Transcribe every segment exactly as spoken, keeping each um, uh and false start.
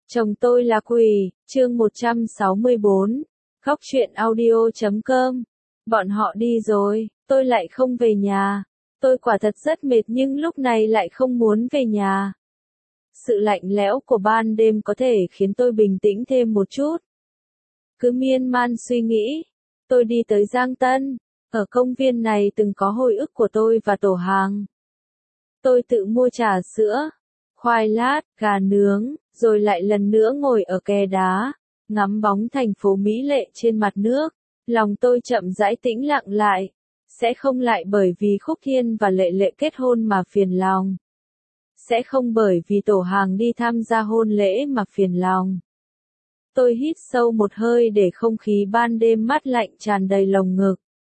Chồng tôi là quỷ, chương một trăm sáu mươi bốn, khóc chuyện audio chấm com. Bọn họ đi rồi, tôi lại không về nhà. Tôi quả thật rất mệt nhưng lúc này lại không muốn về nhà. Sự lạnh lẽo của ban đêm có thể khiến tôi bình tĩnh thêm một chút. Cứ miên man suy nghĩ, tôi đi tới Giang Tân. Ở công viên này từng có hồi ức của tôi và Tổ Hàng. Tôi tự mua trà sữa, khoai lát, gà nướng, rồi lại lần nữa ngồi ở kè đá, ngắm bóng thành phố mỹ lệ trên mặt nước. Lòng tôi chậm rãi tĩnh lặng lại, sẽ không lại bởi vì Khúc Thiên và Lệ Lệ kết hôn mà phiền lòng. Sẽ không bởi vì Tổ Hàng đi tham gia hôn lễ mà phiền lòng. Tôi hít sâu một hơi để không khí ban đêm mát lạnh tràn đầy lồng ngực.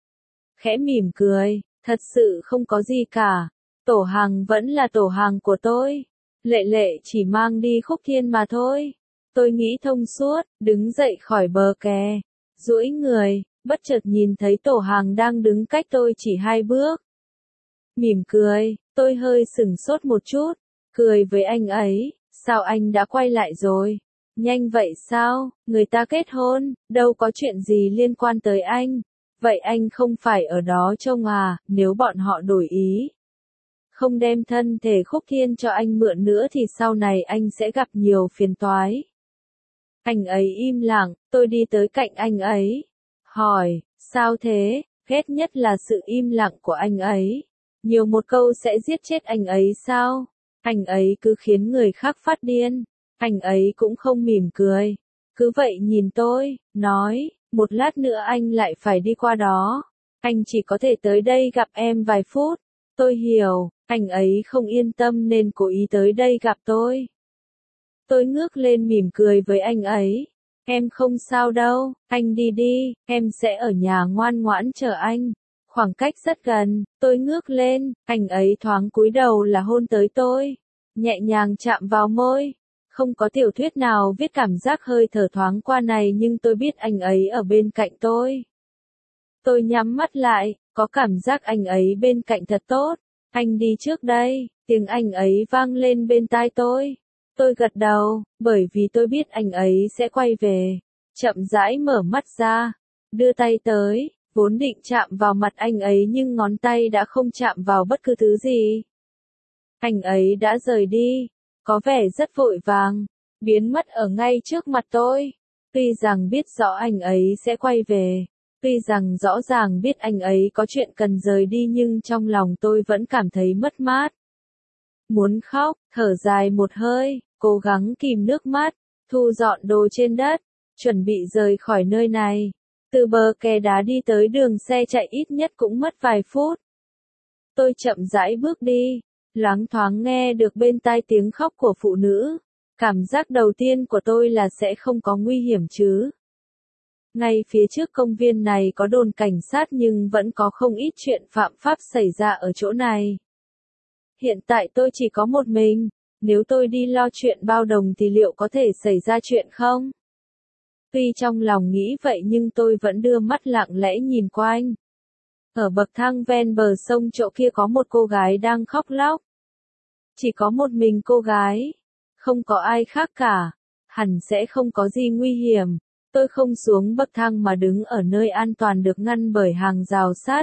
Khẽ mỉm cười, thật sự không có gì cả. Tổ Hàng vẫn là Tổ Hàng của tôi. Lệ Lệ chỉ mang đi Khúc Thiên mà thôi. Tôi nghĩ thông suốt, đứng dậy khỏi bờ kè, duỗi người, bất chợt nhìn thấy Tổ Hàng đang đứng cách tôi chỉ hai bước. Mỉm cười, tôi hơi sửng sốt một chút, cười với anh ấy, sao anh đã quay lại rồi? Nhanh vậy sao, người ta kết hôn, đâu có chuyện gì liên quan tới anh. Vậy anh không phải ở đó trông à, nếu bọn họ đổi ý. Không đem thân thể Khúc Thiên cho anh mượn nữa thì sau này anh sẽ gặp nhiều phiền toái. Anh ấy im lặng, tôi đi tới cạnh anh ấy. Hỏi, sao thế? Ghét nhất là sự im lặng của anh ấy. Nhiều một câu sẽ giết chết anh ấy sao? Anh ấy cứ khiến người khác phát điên. Anh ấy cũng không mỉm cười. Cứ vậy nhìn tôi, nói, một lát nữa anh lại phải đi qua đó. Anh chỉ có thể tới đây gặp em vài phút. Tôi hiểu, anh ấy không yên tâm nên cố ý tới đây gặp tôi. Tôi ngước lên mỉm cười với anh ấy. Em không sao đâu, anh đi đi, em sẽ ở nhà ngoan ngoãn chờ anh. Khoảng cách rất gần, tôi ngước lên, anh ấy thoáng cúi đầu là hôn tới tôi. Nhẹ nhàng chạm vào môi. Không có tiểu thuyết nào viết cảm giác hơi thở thoáng qua này nhưng tôi biết anh ấy ở bên cạnh tôi. Tôi nhắm mắt lại, có cảm giác anh ấy bên cạnh thật tốt. Anh đi trước đây, tiếng anh ấy vang lên bên tai tôi. Tôi gật đầu, bởi vì tôi biết anh ấy sẽ quay về. Chậm rãi mở mắt ra, đưa tay tới, vốn định chạm vào mặt anh ấy nhưng ngón tay đã không chạm vào bất cứ thứ gì. Anh ấy đã rời đi, có vẻ rất vội vàng, biến mất ở ngay trước mặt tôi. Tuy rằng biết rõ anh ấy sẽ quay về, tuy rằng rõ ràng biết anh ấy có chuyện cần rời đi nhưng trong lòng tôi vẫn cảm thấy mất mát. Muốn khóc, thở dài một hơi, cố gắng kìm nước mắt, thu dọn đồ trên đất, chuẩn bị rời khỏi nơi này. Từ bờ kè đá đi tới đường xe chạy ít nhất cũng mất vài phút. Tôi chậm rãi bước đi, loáng thoáng nghe được bên tai tiếng khóc của phụ nữ. Cảm giác đầu tiên của tôi là sẽ không có nguy hiểm chứ. Ngay phía trước công viên này có đồn cảnh sát nhưng vẫn có không ít chuyện phạm pháp xảy ra ở chỗ này. Hiện tại tôi chỉ có một mình, nếu tôi đi lo chuyện bao đồng thì liệu có thể xảy ra chuyện không? Tuy trong lòng nghĩ vậy nhưng tôi vẫn đưa mắt lặng lẽ nhìn quanh. Ở bậc thang ven bờ sông chỗ kia có một cô gái đang khóc lóc. Chỉ có một mình cô gái, không có ai khác cả, hẳn sẽ không có gì nguy hiểm. Tôi không xuống bậc thang mà đứng ở nơi an toàn được ngăn bởi hàng rào sắt.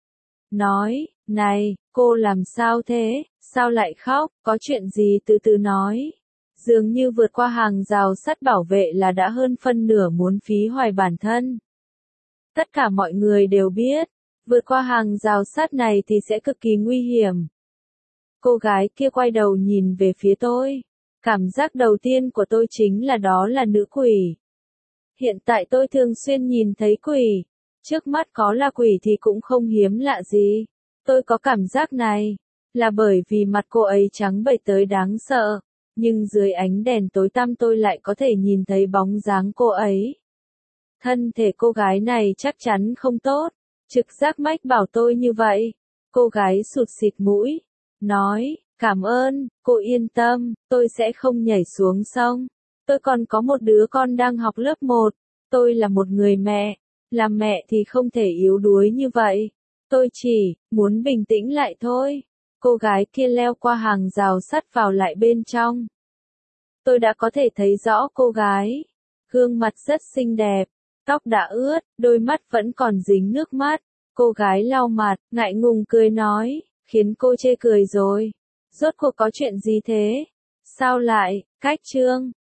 Nói, này, cô làm sao thế, sao lại khóc, có chuyện gì từ từ nói. Dường như vượt qua hàng rào sắt bảo vệ là đã hơn phân nửa muốn phí hoài bản thân. Tất cả mọi người đều biết, vượt qua hàng rào sắt này thì sẽ cực kỳ nguy hiểm. Cô gái kia quay đầu nhìn về phía tôi. Cảm giác đầu tiên của tôi chính là đó là nữ quỷ. Hiện tại tôi thường xuyên nhìn thấy quỷ. Trước mắt có là quỷ thì cũng không hiếm lạ gì. Tôi có cảm giác này, là bởi vì mặt cô ấy trắng bệch tới đáng sợ. Nhưng dưới ánh đèn tối tăm tôi lại có thể nhìn thấy bóng dáng cô ấy. Thân thể cô gái này chắc chắn không tốt. Trực giác mách bảo tôi như vậy. Cô gái sụt xịt mũi. Nói, cảm ơn, cô yên tâm, tôi sẽ không nhảy xuống sông. Tôi còn có một đứa con đang học lớp một. Tôi là một người mẹ. Làm mẹ thì không thể yếu đuối như vậy. Tôi chỉ muốn bình tĩnh lại thôi. Cô gái kia leo qua hàng rào sắt vào lại bên trong. tôi đã có thể thấy rõ cô gái. Gương mặt rất xinh đẹp, tóc đã ướt, đôi mắt vẫn còn dính nước mắt. Cô gái lau mặt, ngại ngùng cười nói, khiến cô chê cười rồi. Rốt cuộc có chuyện gì thế? Sao lại, Cách Trương?